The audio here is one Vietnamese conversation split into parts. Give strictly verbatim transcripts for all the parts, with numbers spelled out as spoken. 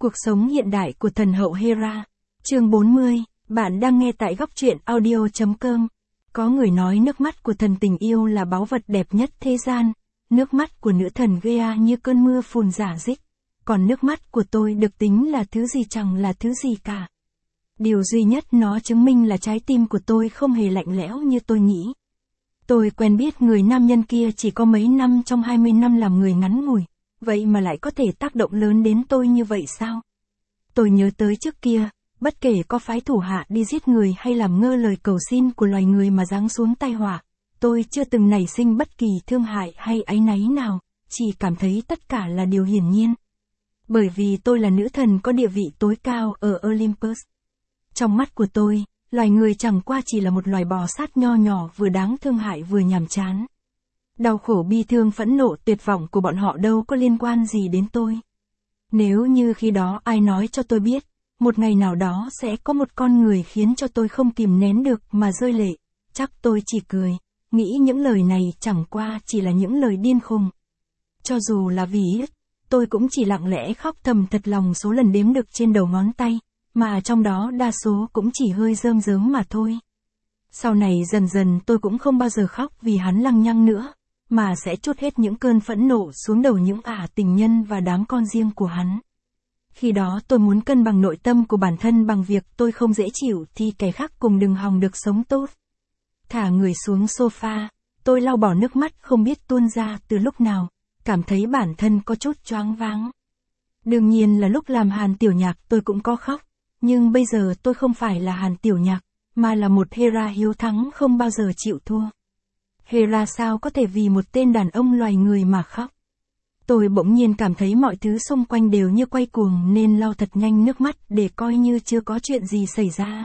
Cuộc sống hiện đại của thần hậu Hera. Chương bốn mươi, bạn đang nghe tại góc truyện audio chấm com. Có người nói nước mắt của thần tình yêu là báu vật đẹp nhất thế gian. Nước mắt của nữ thần Gaia như cơn mưa phùn rả rích. Còn nước mắt của tôi được tính là thứ gì chẳng là thứ gì cả. Điều duy nhất nó chứng minh là trái tim của tôi không hề lạnh lẽo như tôi nghĩ. Tôi quen biết người nam nhân kia chỉ có mấy năm trong hai mươi năm làm người ngắn ngủi. Vậy mà lại có thể tác động lớn đến tôi như vậy sao? Tôi nhớ tới trước kia, bất kể có phái thủ hạ đi giết người hay làm ngơ lời cầu xin của loài người mà giáng xuống tai họa, tôi chưa từng nảy sinh bất kỳ thương hại hay áy náy nào, chỉ cảm thấy tất cả là điều hiển nhiên. Bởi vì tôi là nữ thần có địa vị tối cao ở Olympus. Trong mắt của tôi, loài người chẳng qua chỉ là một loài bò sát nho nhỏ vừa đáng thương hại vừa nhàm chán. Đau khổ bi thương phẫn nộ tuyệt vọng của bọn họ đâu có liên quan gì đến tôi. Nếu như khi đó ai nói cho tôi biết, một ngày nào đó sẽ có một con người khiến cho tôi không kìm nén được mà rơi lệ, chắc tôi chỉ cười, nghĩ những lời này chẳng qua chỉ là những lời điên khùng. Cho dù là vì ít, tôi cũng chỉ lặng lẽ khóc thầm thật lòng số lần đếm được trên đầu ngón tay, mà trong đó đa số cũng chỉ hơi rơm rớm mà thôi. Sau này dần dần tôi cũng không bao giờ khóc vì hắn lăng nhăng nữa, mà sẽ trút hết những cơn phẫn nộ xuống đầu những ả tình nhân và đám con riêng của hắn. Khi đó tôi muốn cân bằng nội tâm của bản thân bằng việc tôi không dễ chịu thì kẻ khác cùng đừng hòng được sống tốt. Thả người xuống sofa, tôi lau bỏ nước mắt không biết tuôn ra từ lúc nào, cảm thấy bản thân có chút choáng váng. Đương nhiên là lúc làm Hàn Tiểu Nhạc tôi cũng có khóc, nhưng bây giờ tôi không phải là Hàn Tiểu Nhạc, mà là một Hera hiếu thắng không bao giờ chịu thua. Hera sao có thể vì một tên đàn ông loài người mà khóc. Tôi bỗng nhiên cảm thấy mọi thứ xung quanh đều như quay cuồng nên lau thật nhanh nước mắt để coi như chưa có chuyện gì xảy ra.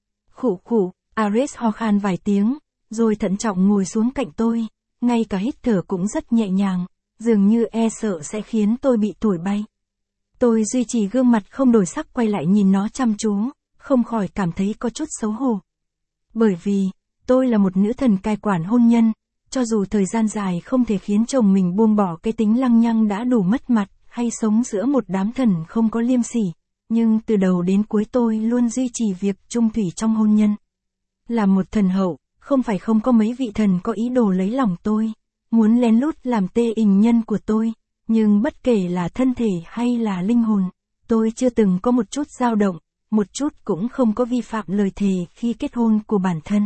Khụ khụ, Ares ho khan vài tiếng, rồi thận trọng ngồi xuống cạnh tôi, ngay cả hít thở cũng rất nhẹ nhàng, dường như e sợ sẽ khiến tôi bị thổi bay. Tôi duy trì gương mặt không đổi sắc quay lại nhìn nó chăm chú, không khỏi cảm thấy có chút xấu hổ. Bởi vì, tôi là một nữ thần cai quản hôn nhân, cho dù thời gian dài không thể khiến chồng mình buông bỏ cái tính lăng nhăng đã đủ mất mặt, hay sống giữa một đám thần không có liêm sỉ, nhưng từ đầu đến cuối tôi luôn duy trì việc chung thủy trong hôn nhân. Là một thần hậu, không phải không có mấy vị thần có ý đồ lấy lòng tôi, muốn lén lút làm tê ình nhân của tôi, nhưng bất kể là thân thể hay là linh hồn, tôi chưa từng có một chút dao động, một chút cũng không có vi phạm lời thề khi kết hôn của bản thân.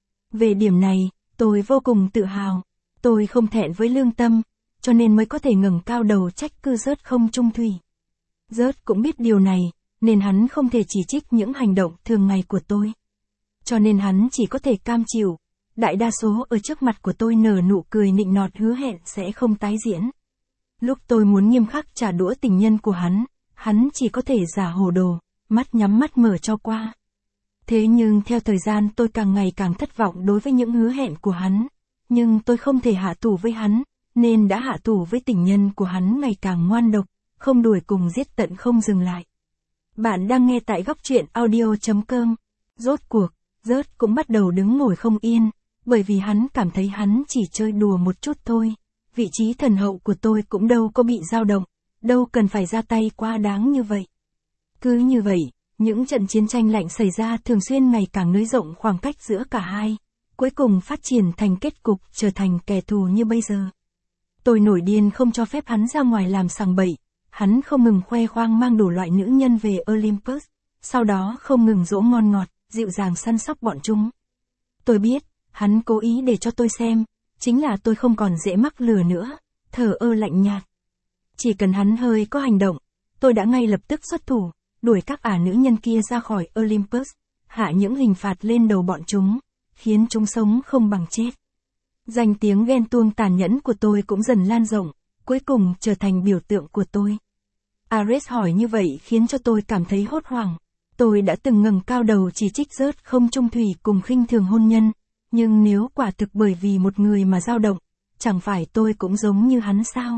Về điểm này, tôi vô cùng tự hào, tôi không thẹn với lương tâm, cho nên mới có thể ngẩng cao đầu trách cứ Rớt không chung thủy. Rớt cũng biết điều này, nên hắn không thể chỉ trích những hành động thường ngày của tôi. Cho nên hắn chỉ có thể cam chịu, đại đa số ở trước mặt của tôi nở nụ cười nịnh nọt hứa hẹn sẽ không tái diễn. Lúc tôi muốn nghiêm khắc trả đũa tình nhân của hắn, hắn chỉ có thể giả hồ đồ, mắt nhắm mắt mở cho qua. Thế nhưng theo thời gian tôi càng ngày càng thất vọng đối với những hứa hẹn của hắn, nhưng tôi không thể hạ thủ với hắn, nên đã hạ thủ với tình nhân của hắn ngày càng ngoan độc, không đuổi cùng giết tận không dừng lại. Bạn đang nghe tại góc truyện audio chấm com. Rốt cuộc, Rớt cũng bắt đầu đứng ngồi không yên, bởi vì hắn cảm thấy hắn chỉ chơi đùa một chút thôi. Vị trí thần hậu của tôi cũng đâu có bị dao động, đâu cần phải ra tay quá đáng như vậy. Cứ như vậy, những trận chiến tranh lạnh xảy ra thường xuyên ngày càng nới rộng khoảng cách giữa cả hai, cuối cùng phát triển thành kết cục trở thành kẻ thù như bây giờ. Tôi nổi điên không cho phép hắn ra ngoài làm sằng bậy, hắn không ngừng khoe khoang mang đủ loại nữ nhân về Olympus, sau đó không ngừng dỗ ngon ngọt, dịu dàng săn sóc bọn chúng. Tôi biết, hắn cố ý để cho tôi xem, chính là tôi không còn dễ mắc lừa nữa, thờ ơ lạnh nhạt. Chỉ cần hắn hơi có hành động, tôi đã ngay lập tức xuất thủ, đuổi các ả nữ nhân kia ra khỏi Olympus, hạ những hình phạt lên đầu bọn chúng, khiến chúng sống không bằng chết. Danh tiếng ghen tuông tàn nhẫn của tôi cũng dần lan rộng, cuối cùng trở thành biểu tượng của tôi. Ares hỏi như vậy khiến cho tôi cảm thấy hốt hoảng. Tôi đã từng ngẩng cao đầu chỉ trích Rớt không chung thủy cùng khinh thường hôn nhân, nhưng nếu quả thực bởi vì một người mà dao động, chẳng phải tôi cũng giống như hắn sao?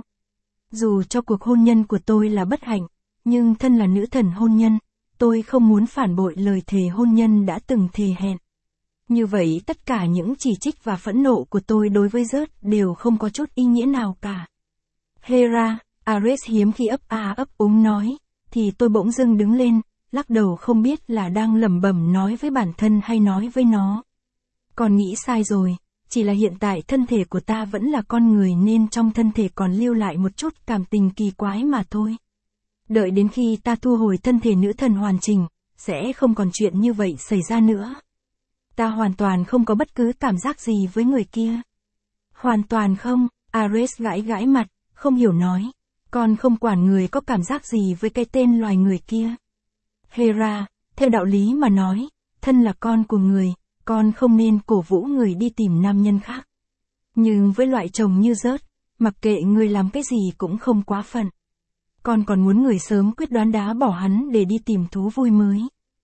Dù cho cuộc hôn nhân của tôi là bất hạnh, nhưng thân là nữ thần hôn nhân, tôi không muốn phản bội lời thề hôn nhân đã từng thề hẹn. Như vậy tất cả những chỉ trích và phẫn nộ của tôi đối với Rớt đều không có chút ý nghĩa nào cả. Hera, Ares hiếm khi ấp a ấp úng nói, thì tôi bỗng dưng đứng lên, lắc đầu không biết là đang lẩm bẩm nói với bản thân hay nói với nó. Con nghĩ sai rồi, chỉ là hiện tại thân thể của ta vẫn là con người nên trong thân thể còn lưu lại một chút cảm tình kỳ quái mà thôi. Đợi đến khi ta thu hồi thân thể nữ thần hoàn chỉnh, sẽ không còn chuyện như vậy xảy ra nữa. Ta hoàn toàn không có bất cứ cảm giác gì với người kia. Hoàn toàn không, Ares gãi gãi mặt, không hiểu nói. Con không quản người có cảm giác gì với cái tên loài người kia. Hera, theo đạo lý mà nói, thân là con của người, con không nên cổ vũ người đi tìm nam nhân khác. Nhưng với loại chồng như Rớt, mặc kệ người làm cái gì cũng không quá phận. Con còn muốn người sớm quyết đoán đá bỏ hắn để đi tìm thú vui mới.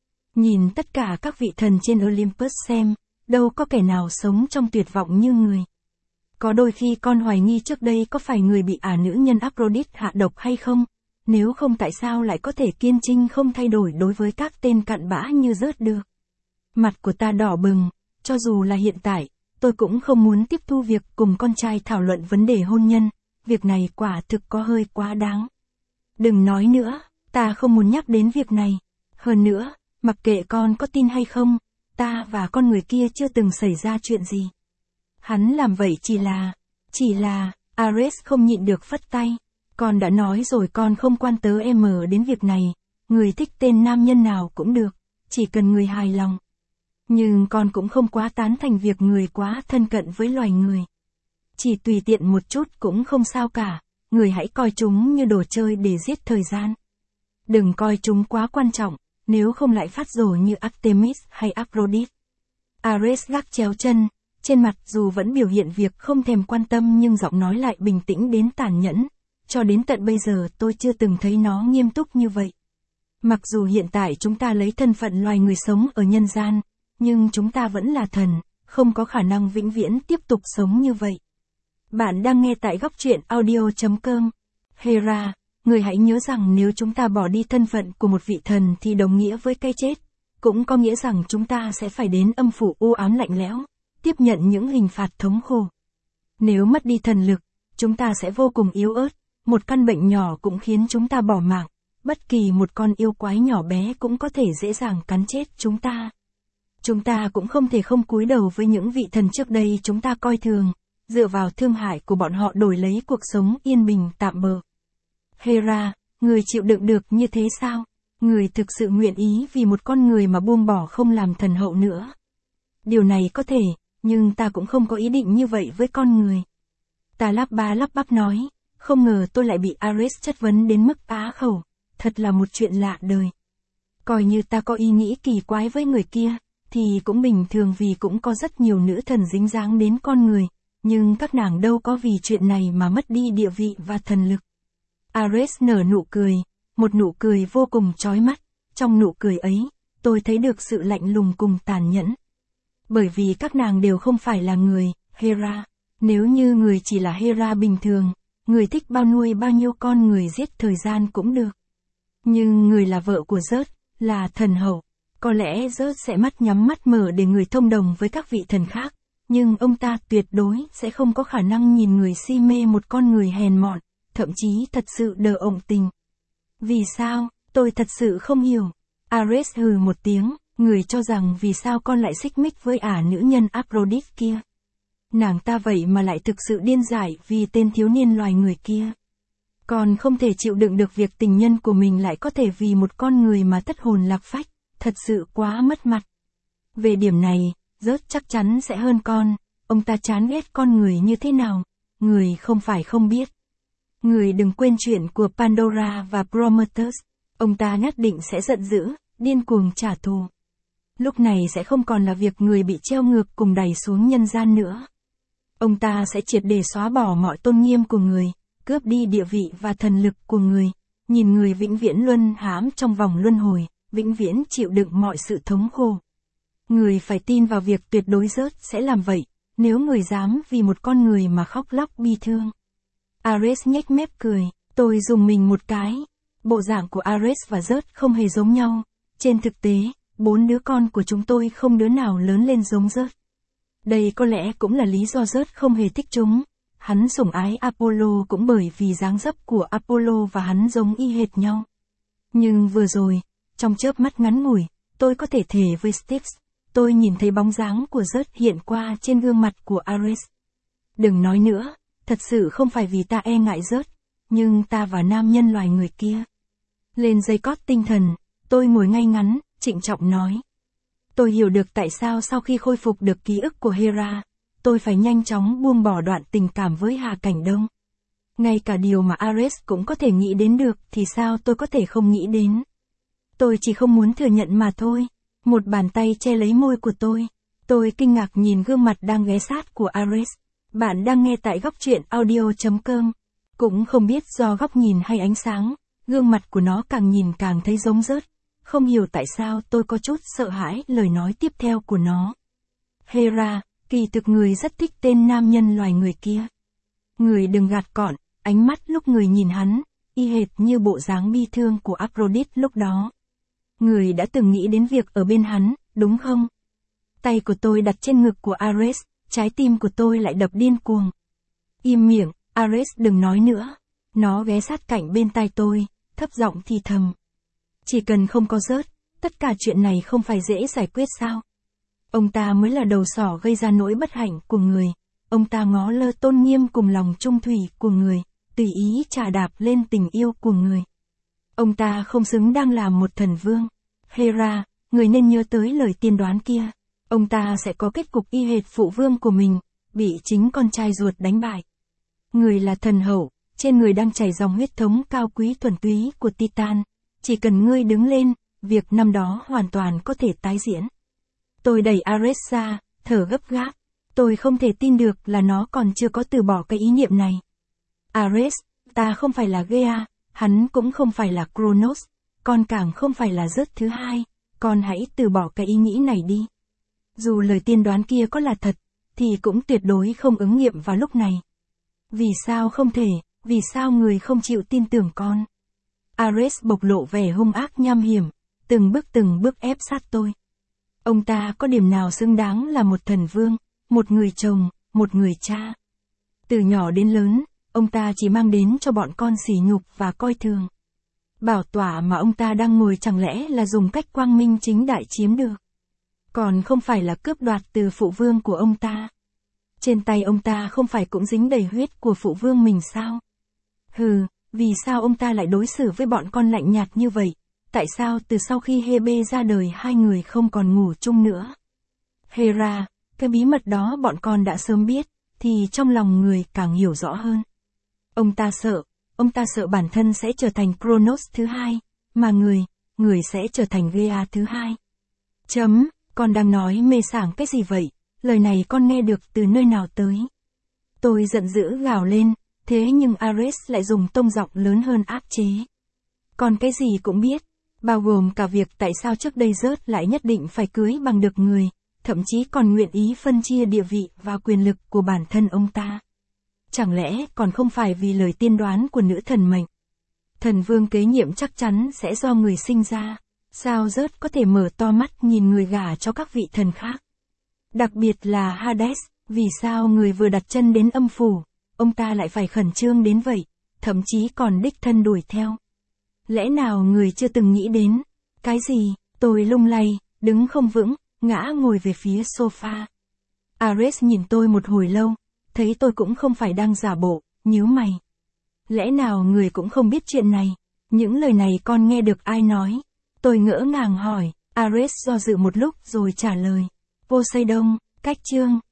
Nhìn tất cả các vị thần trên Olympus xem, đâu có kẻ nào sống trong tuyệt vọng như người. Có đôi khi con hoài nghi trước đây có phải người bị ả nữ nhân Aphrodite hạ độc hay không, nếu không tại sao lại có thể kiên trinh không thay đổi đối với các tên cặn bã như Rớt được. Mặt của ta đỏ bừng, cho dù là hiện tại, tôi cũng không muốn tiếp thu việc cùng con trai thảo luận vấn đề hôn nhân, việc này quả thực có hơi quá đáng. Đừng nói nữa, ta không muốn nhắc đến việc này. Hơn nữa, mặc kệ con có tin hay không, ta và con người kia chưa từng xảy ra chuyện gì. Hắn làm vậy chỉ là, chỉ là, Ares không nhịn được phất tay. Con đã nói rồi con không quan tớ em đến việc này, người thích tên nam nhân nào cũng được, chỉ cần người hài lòng. Nhưng con cũng không quá tán thành việc người quá thân cận với loài người. Chỉ tùy tiện một chút cũng không sao cả, người hãy coi chúng như đồ chơi để giết thời gian. Đừng coi chúng quá quan trọng, nếu không lại phát rồ như Artemis hay Aphrodite. Ares gác chéo chân, trên mặt dù vẫn biểu hiện việc không thèm quan tâm nhưng giọng nói lại bình tĩnh đến tàn nhẫn. Cho đến tận bây giờ tôi chưa từng thấy nó nghiêm túc như vậy. Mặc dù hiện tại chúng ta lấy thân phận loài người sống ở nhân gian, nhưng chúng ta vẫn là thần, không có khả năng vĩnh viễn tiếp tục sống như vậy. Bạn đang nghe tại góc truyện audio chấm com. Hera, người hãy nhớ rằng nếu chúng ta bỏ đi thân phận của một vị thần thì đồng nghĩa với cái chết, cũng có nghĩa rằng chúng ta sẽ phải đến âm phủ u ám lạnh lẽo, tiếp nhận những hình phạt thống khổ. Nếu mất đi thần lực, chúng ta sẽ vô cùng yếu ớt, một căn bệnh nhỏ cũng khiến chúng ta bỏ mạng, bất kỳ một con yêu quái nhỏ bé cũng có thể dễ dàng cắn chết chúng ta. Chúng ta cũng không thể không cúi đầu với những vị thần trước đây chúng ta coi thường, dựa vào thương hại của bọn họ đổi lấy cuộc sống yên bình tạm bợ. Hera, người chịu đựng được như thế sao? Người thực sự nguyện ý vì một con người mà buông bỏ không làm thần hậu nữa. Điều này có thể, nhưng ta cũng không có ý định như vậy với con người. Ta lắp ba lắp bắp nói, không ngờ tôi lại bị Ares chất vấn đến mức á khẩu, thật là một chuyện lạ đời. Coi như ta có ý nghĩ kỳ quái với người kia, thì cũng bình thường vì cũng có rất nhiều nữ thần dính dáng đến con người, nhưng các nàng đâu có vì chuyện này mà mất đi địa vị và thần lực. Ares nở nụ cười, một nụ cười vô cùng chói mắt, trong nụ cười ấy, tôi thấy được sự lạnh lùng cùng tàn nhẫn. Bởi vì các nàng đều không phải là người, Hera, nếu như người chỉ là Hera bình thường, người thích bao nuôi bao nhiêu con người giết thời gian cũng được. Nhưng người là vợ của Rớt, là thần hậu, có lẽ Rớt sẽ mắt nhắm mắt mở để người thông đồng với các vị thần khác, nhưng ông ta tuyệt đối sẽ không có khả năng nhìn người si mê một con người hèn mọn, thậm chí thật sự đờ ộng tình. Vì sao, tôi thật sự không hiểu. Ares hừ một tiếng, người cho rằng vì sao con lại xích mích với ả nữ nhân Aphrodite kia. Nàng ta vậy mà lại thực sự điên dại vì tên thiếu niên loài người kia. Con không thể chịu đựng được việc tình nhân của mình lại có thể vì một con người mà thất hồn lạc phách, thật sự quá mất mặt. Về điểm này, Rớt chắc chắn sẽ hơn con, ông ta chán ghét con người như thế nào, người không phải không biết. Người đừng quên chuyện của Pandora và Prometheus, ông ta nhất định sẽ giận dữ, điên cuồng trả thù. Lúc này sẽ không còn là việc người bị treo ngược cùng đày xuống nhân gian nữa. Ông ta sẽ triệt để xóa bỏ mọi tôn nghiêm của người, cướp đi địa vị và thần lực của người, nhìn người vĩnh viễn luân hãm trong vòng luân hồi, vĩnh viễn chịu đựng mọi sự thống khổ. Người phải tin vào việc tuyệt đối Rớt sẽ làm vậy, nếu người dám vì một con người mà khóc lóc bi thương. Ares nhếch mép cười, tôi dùng mình một cái. Bộ dạng của Ares và Rớt không hề giống nhau. Trên thực tế, bốn đứa con của chúng tôi không đứa nào lớn lên giống Rớt. Đây có lẽ cũng là lý do Rớt không hề thích chúng. Hắn sủng ái Apollo cũng bởi vì dáng dấp của Apollo và hắn giống y hệt nhau. Nhưng vừa rồi, trong chớp mắt ngắn ngủi, tôi có thể thề với Styx, tôi nhìn thấy bóng dáng của Zeus hiện qua trên gương mặt của Ares. Đừng nói nữa, thật sự không phải vì ta e ngại Zeus, nhưng ta và nam nhân loài người kia. Lên dây cót tinh thần, tôi ngồi ngay ngắn, trịnh trọng nói. Tôi hiểu được tại sao sau khi khôi phục được ký ức của Hera, tôi phải nhanh chóng buông bỏ đoạn tình cảm với Hà Cảnh Đông. Ngay cả điều mà Ares cũng có thể nghĩ đến được thì sao tôi có thể không nghĩ đến. Tôi chỉ không muốn thừa nhận mà thôi. Một bàn tay che lấy môi của tôi. Tôi kinh ngạc nhìn gương mặt đang ghé sát của Ares. Bạn đang nghe tại góc truyện audio chấm com. Cũng không biết do góc nhìn hay ánh sáng, gương mặt của nó càng nhìn càng thấy giống Zeus. Không hiểu tại sao tôi có chút sợ hãi lời nói tiếp theo của nó. Hera, kỳ thực người rất thích tên nam nhân loài người kia. Người đừng gạt cọn, ánh mắt lúc người nhìn hắn, y hệt như bộ dáng bi thương của Aphrodite lúc đó. Người đã từng nghĩ đến việc ở bên hắn, đúng không? Tay của tôi đặt trên ngực của Ares, trái tim của tôi lại đập điên cuồng. Im miệng, Ares đừng nói nữa. Nó ghé sát cạnh bên tai tôi, thấp giọng thì thầm. Chỉ cần không có Zeus, tất cả chuyện này không phải dễ giải quyết sao? Ông ta mới là đầu sỏ gây ra nỗi bất hạnh của người. Ông ta ngó lơ tôn nghiêm cùng lòng trung thủy của người, tùy ý chà đạp lên tình yêu của người. Ông ta không xứng đang làm một thần vương. Hera, người nên nhớ tới lời tiên đoán kia. Ông ta sẽ có kết cục y hệt phụ vương của mình, bị chính con trai ruột đánh bại. Người là thần hậu, trên người đang chảy dòng huyết thống cao quý thuần túy của Titan. Chỉ cần ngươi đứng lên, việc năm đó hoàn toàn có thể tái diễn. Tôi đẩy Ares ra, thở gấp gáp. Tôi không thể tin được là nó còn chưa có từ bỏ cái ý niệm này. Ares, ta không phải là Gaia, hắn cũng không phải là Kronos, con càng không phải là Zeus thứ hai, con hãy từ bỏ cái ý nghĩ này đi. Dù lời tiên đoán kia có là thật, thì cũng tuyệt đối không ứng nghiệm vào lúc này. Vì sao không thể, vì sao người không chịu tin tưởng con? Ares bộc lộ vẻ hung ác nham hiểm, từng bước từng bước ép sát tôi. Ông ta có điểm nào xứng đáng là một thần vương, một người chồng, một người cha? Từ nhỏ đến lớn, ông ta chỉ mang đến cho bọn con sỉ nhục và coi thường. Bảo tọa mà ông ta đang ngồi chẳng lẽ là dùng cách quang minh chính đại chiếm được? Còn không phải là cướp đoạt từ phụ vương của ông ta? Trên tay ông ta không phải cũng dính đầy huyết của phụ vương mình sao? Hừ, vì sao ông ta lại đối xử với bọn con lạnh nhạt như vậy? Tại sao từ sau khi Hebe ra đời hai người không còn ngủ chung nữa? Hera, cái bí mật đó bọn con đã sớm biết, thì trong lòng người càng hiểu rõ hơn. Ông ta sợ, ông ta sợ bản thân sẽ trở thành Kronos thứ hai, mà người, người sẽ trở thành Gaia thứ hai. Chấm, con đang nói mê sảng cái gì vậy? Lời này con nghe được từ nơi nào tới? Tôi giận dữ gào lên, thế nhưng Ares lại dùng tông giọng lớn hơn áp chế. Con cái gì cũng biết, bao gồm cả việc tại sao trước đây Zeus lại nhất định phải cưới bằng được người, thậm chí còn nguyện ý phân chia địa vị và quyền lực của bản thân ông ta. Chẳng lẽ còn không phải vì lời tiên đoán của nữ thần mệnh? Thần vương kế nhiệm chắc chắn sẽ do người sinh ra, sao Zeus có thể mở to mắt nhìn người gả cho các vị thần khác? Đặc biệt là Hades, vì sao người vừa đặt chân đến âm phủ, ông ta lại phải khẩn trương đến vậy, thậm chí còn đích thân đuổi theo? Lẽ nào người chưa từng nghĩ đến? Cái gì? Tôi lung lay, đứng không vững, ngã ngồi về phía sofa. Ares nhìn tôi một hồi lâu, thấy tôi cũng không phải đang giả bộ, nhíu mày. Lẽ nào người cũng không biết chuyện này? Những lời này con nghe được ai nói? Tôi ngỡ ngàng hỏi, Ares do dự một lúc rồi trả lời. Poseidon, cách chương.